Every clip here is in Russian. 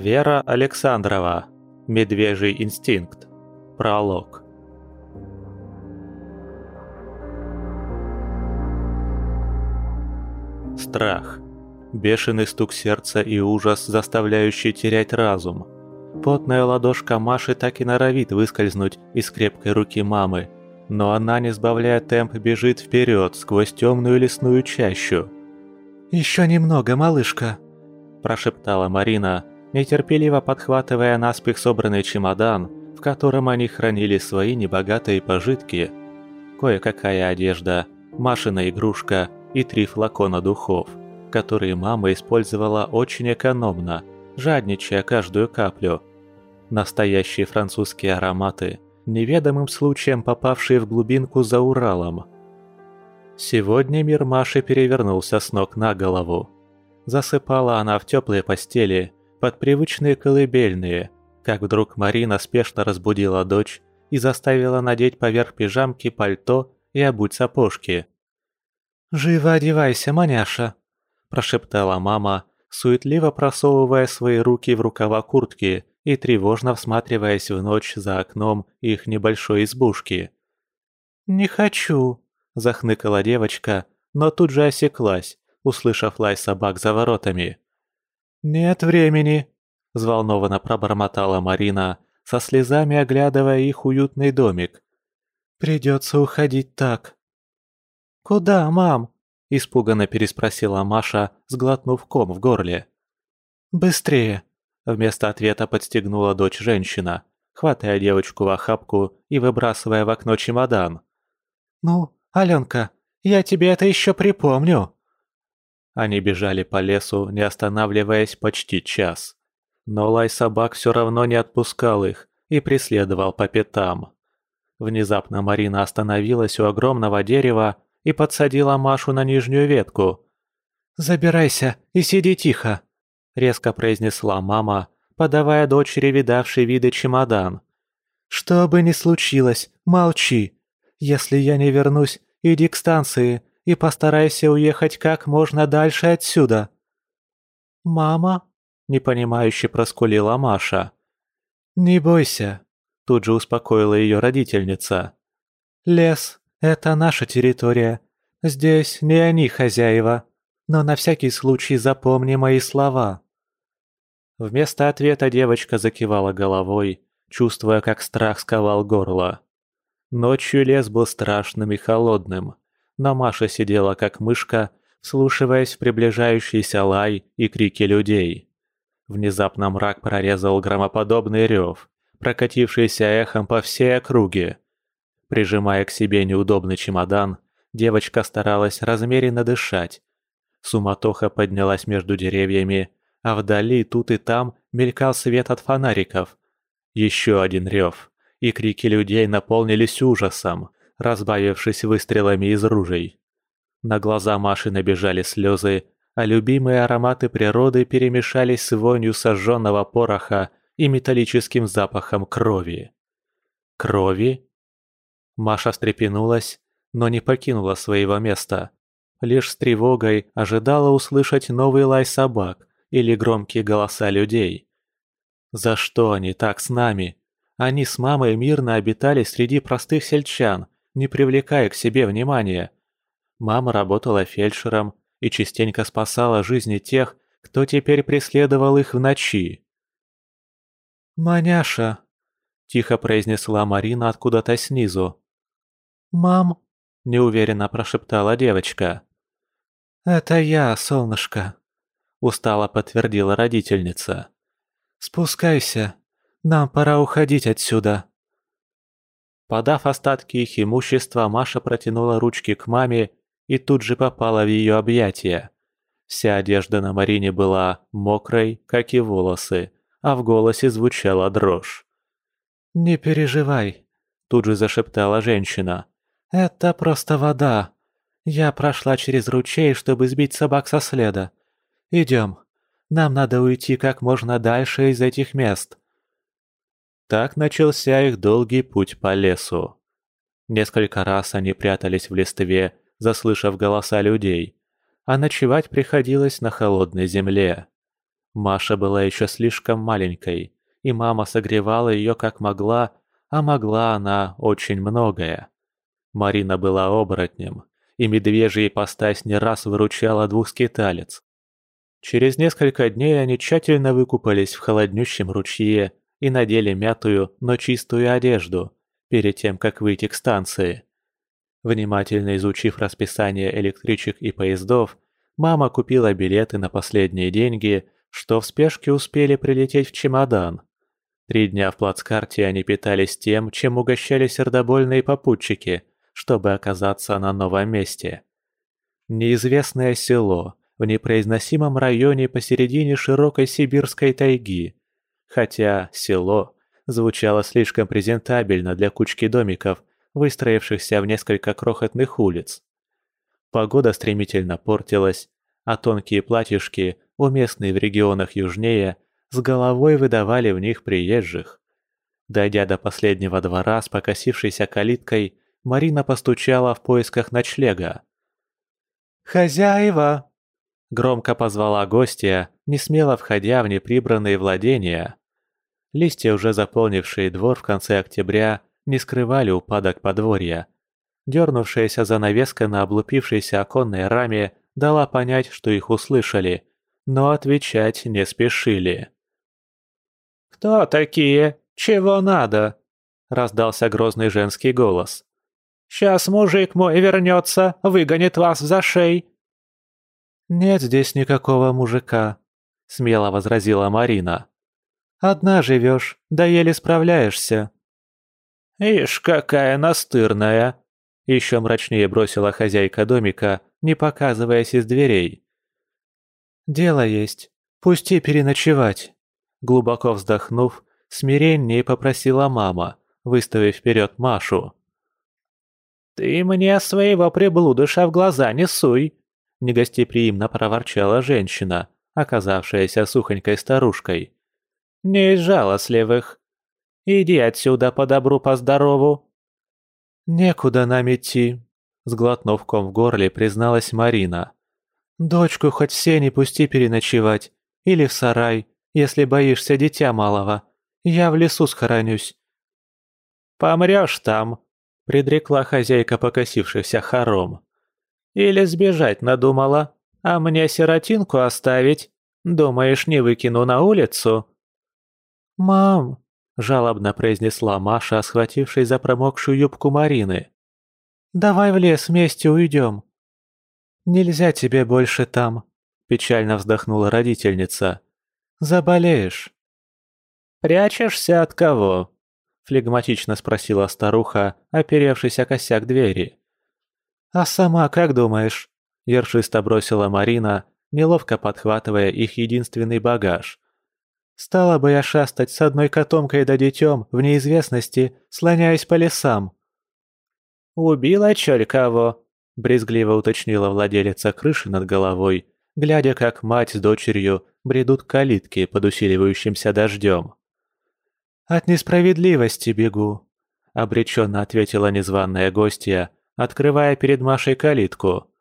Вера Александрова. Медвежий инстинкт. Пролог. Страх. Бешеный стук сердца и ужас, заставляющий терять разум. Потная ладошка Маши так и норовит выскользнуть из крепкой руки мамы, но она, не сбавляя темп, бежит вперед сквозь темную лесную чащу. «Еще немного, малышка», – прошептала Марина, нетерпеливо подхватывая наспех собранный чемодан, в котором они хранили свои небогатые пожитки. Кое-какая одежда, Машина игрушка и 3 флакона духов, которые мама использовала очень экономно, жадничая каждую каплю. Настоящие французские ароматы, неведомым случаем попавшие в глубинку за Уралом. Сегодня мир Маши перевернулся с ног на голову. Засыпала она в теплой постели, под привычные колыбельные, как вдруг Марина спешно разбудила дочь и заставила надеть поверх пижамки пальто и обуть сапожки. «Живо одевайся, маняша!» – прошептала мама, суетливо просовывая свои руки в рукава куртки и тревожно всматриваясь в ночь за окном их небольшой избушки. «Не хочу!» – захныкала девочка, но тут же осеклась, услышав лай собак за воротами. «Нет времени!» – взволнованно пробормотала Марина, со слезами оглядывая их уютный домик. «Придется уходить так». «Куда, мам?» – испуганно переспросила Маша, сглотнув ком в горле. «Быстрее!» – вместо ответа подстегнула дочь женщина, хватая девочку в охапку и выбрасывая в окно чемодан. «Ну, Аленка, я тебе это еще припомню!» Они бежали по лесу, не останавливаясь, почти час. Но лай собак все равно не отпускал их и преследовал по пятам. Внезапно Марина остановилась у огромного дерева и подсадила Машу на нижнюю ветку. «Забирайся и сиди тихо», — резко произнесла мама, подавая дочери видавший виды чемодан. «Что бы ни случилось, молчи. Если я не вернусь, иди к станции и постарайся уехать как можно дальше отсюда». «Мама?» – непонимающе проскулила Маша. «Не бойся», – тут же успокоила ее родительница. «Лес – это наша территория. Здесь не они хозяева. Но на всякий случай запомни мои слова». Вместо ответа девочка закивала головой, чувствуя, как страх сковал горло. Ночью лес был страшным и холодным, но Маша сидела как мышка, вслушиваясь в приближающийся лай и крики людей. Внезапно мрак прорезал громоподобный рев, прокатившийся эхом по всей округе. Прижимая к себе неудобный чемодан, девочка старалась размеренно дышать. Суматоха поднялась между деревьями, а вдали тут и там мелькал свет от фонариков. Еще один рев, и крики людей наполнились ужасом, разбавившись выстрелами из ружей. На глаза Маши набежали слезы, а любимые ароматы природы перемешались с вонью сожженного пороха и металлическим запахом крови. Крови? Маша встрепенулась, но не покинула своего места. Лишь с тревогой ожидала услышать новый лай собак или громкие голоса людей. За что они так с нами? Они с мамой мирно обитали среди простых сельчан, не привлекая к себе внимания. Мама работала фельдшером и частенько спасала жизни тех, кто теперь преследовал их в ночи. «Маняша», – тихо произнесла Марина откуда-то снизу. «Мам», – неуверенно прошептала девочка. «Это я, солнышко», – устало подтвердила родительница. «Спускайся, нам пора уходить отсюда». Подав остатки их имущества, Маша протянула ручки к маме и тут же попала в ее объятия. Вся одежда на Марине была мокрой, как и волосы, а в голосе звучала дрожь. «Не переживай», – тут же зашептала женщина. «Это просто вода. Я прошла через ручей, чтобы сбить собак со следа. Идем. Нам надо уйти как можно дальше из этих мест». Так начался их долгий путь по лесу. Несколько раз они прятались в листве, заслышав голоса людей, а ночевать приходилось на холодной земле. Маша была еще слишком маленькой, и мама согревала ее как могла, а могла она очень многое. Марина была оборотнем, и медвежья ипостась не раз выручала двухскиталец. Через несколько дней они тщательно выкупались в холоднющем ручье и надели мятую, но чистую одежду, перед тем, как выйти к станции. Внимательно изучив расписание электричек и поездов, мама купила билеты на последние деньги, что в спешке успели прилететь в чемодан. 3 дня в плацкарте они питались тем, чем угощали сердобольные попутчики, чтобы оказаться на новом месте. Неизвестное село в непроизносимом районе посередине широкой сибирской тайги. Хотя «село» звучало слишком презентабельно для кучки домиков, выстроившихся в несколько крохотных улиц. Погода стремительно портилась, а тонкие платьишки, уместные в регионах южнее, с головой выдавали в них приезжих. Дойдя до последнего двора с покосившейся калиткой, Марина постучала в поисках ночлега. «Хозяева!» – громко позвала гостья, несмело входя в неприбранные владения. Листья, уже заполнившие двор в конце октября, не скрывали упадок подворья. Дернувшаяся занавеска на облупившейся оконной раме дала понять, что их услышали, но отвечать не спешили. «Кто такие? Чего надо?» – раздался грозный женский голос. «Сейчас мужик мой вернется, выгонит вас за шей». «Нет здесь никакого мужика», – смело возразила Марина. «Одна живешь, да еле справляешься». «Ишь, какая настырная!» – еще мрачнее бросила хозяйка домика, не показываясь из дверей. «Дело есть. Пусти переночевать», – глубоко вздохнув, смиреннее попросила мама, выставив вперед Машу. «Ты мне своего приблудыша в глаза не суй!» – негостеприимно проворчала женщина, оказавшаяся сухонькой старушкой. «Не из жалостливых. Иди отсюда по добру, по здорову». «Некуда нам идти», – сглотнув ком в горле, призналась Марина. «Дочку хоть в сени пусти переночевать, или в сарай, если боишься дитя малого. Я в лесу схоронюсь». «Помрешь там», – предрекла хозяйка покосившихся хором. «Или сбежать надумала, а мне сиротинку оставить? Думаешь, не выкину на улицу?» «Мам!» – жалобно произнесла Маша, схватившись за промокшую юбку Марины. «Давай в лес вместе уйдем». «Нельзя тебе больше там», – печально вздохнула родительница. «Заболеешь». «Прячешься от кого?» – флегматично спросила старуха, оперевшись о косяк двери. «А сама как думаешь?» – ершисто бросила Марина, неловко подхватывая их единственный багаж. «Стала бы я шастать с одной котомкой да детем в неизвестности, слоняясь по лесам». «Убила чёрь кого?» – брезгливо уточнила владелица крыши над головой, глядя, как мать с дочерью бредут к калитке под усиливающимся дождем. «От несправедливости бегу», – обреченно ответила незваная гостья, открывая перед Машей калитку.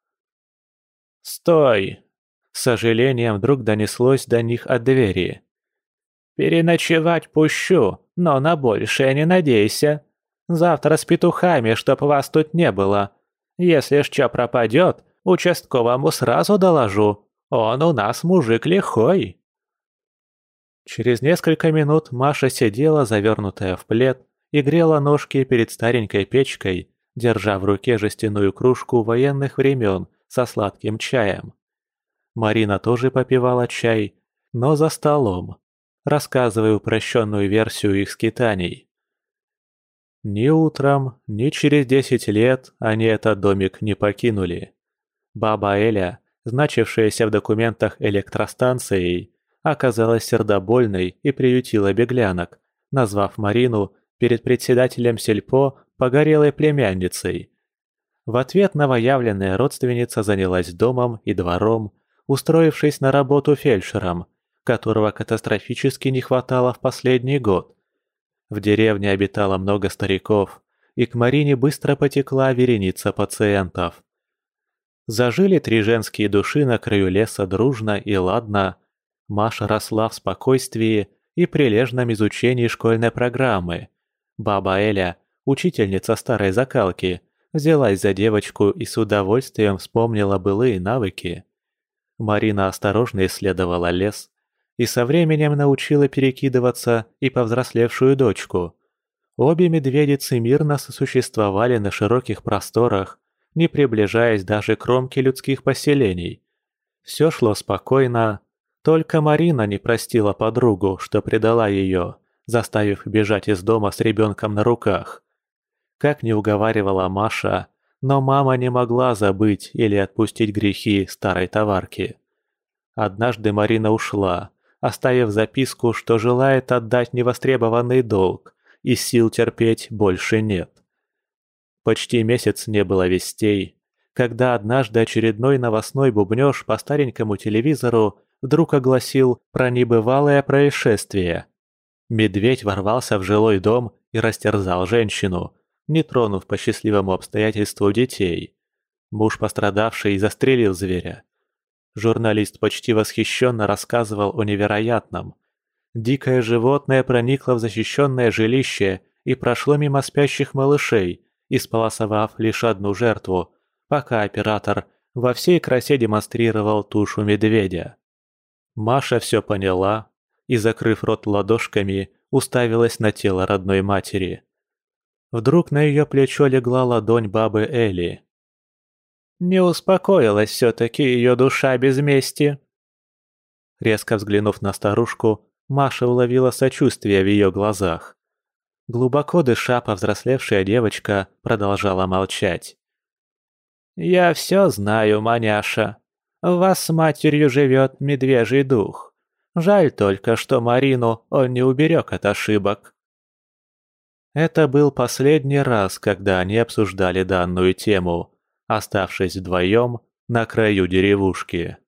«Стой!» – с сожалением вдруг донеслось до них от двери. «Переночевать пущу, но на большее не надейся. Завтра с петухами, чтоб вас тут не было. Если ж чё пропадёт, участковому сразу доложу. Он у нас мужик лихой». Через несколько минут Маша сидела, завернутая в плед, и грела ножки перед старенькой печкой, держа в руке жестяную кружку военных времен со сладким чаем. Марина тоже попивала чай, но за столом, рассказывая упрощенную версию их скитаний. Ни утром, ни через 10 лет они этот домик не покинули. Баба Эля, значившаяся в документах электростанцией, оказалась сердобольной и приютила беглянок, назвав Марину перед председателем сельпо погорелой племянницей. В ответ новоявленная родственница занялась домом и двором, устроившись на работу фельдшером, которого катастрофически не хватало в последний год. В деревне обитало много стариков, и к Марине быстро потекла вереница пациентов. Зажили 3 женские души на краю леса дружно и ладно. Маша росла в спокойствии и прилежном изучении школьной программы. Баба Эля, учительница старой закалки, взялась за девочку и с удовольствием вспомнила былые навыки. Марина осторожно исследовала лес и со временем научила перекидываться и повзрослевшую дочку. Обе медведицы мирно сосуществовали на широких просторах, не приближаясь даже к кромке людских поселений. Все шло спокойно, только Марина не простила подругу, что предала ее, заставив бежать из дома с ребенком на руках. Как ни уговаривала Маша, но мама не могла забыть или отпустить грехи старой товарки. Однажды Марина ушла, оставив записку, что желает отдать невостребованный долг, и сил терпеть больше нет. Почти месяц не было вестей, когда однажды очередной новостной бубнёж по старенькому телевизору вдруг огласил про небывалое происшествие. Медведь ворвался в жилой дом и растерзал женщину, не тронув по счастливому обстоятельству детей. Муж пострадавший застрелил зверя. Журналист почти восхищенно рассказывал о невероятном. Дикое животное проникло в защищенное жилище и прошло мимо спящих малышей, исполосовав лишь одну жертву, пока оператор во всей красе демонстрировал тушу медведя. Маша все поняла и, закрыв рот ладошками, уставилась на тело родной матери. Вдруг на ее плечо легла ладонь бабы Эли. «Не успокоилась все-таки ее душа без мести». Резко взглянув на старушку, Маша уловила сочувствие в ее глазах. Глубоко дыша, повзрослевшая девочка продолжала молчать. «Я все знаю, маняша. В вас с матерью живет медвежий дух. Жаль только, что Марину он не уберег от ошибок». Это был последний раз, когда они обсуждали данную тему, оставшись вдвоем на краю деревушки.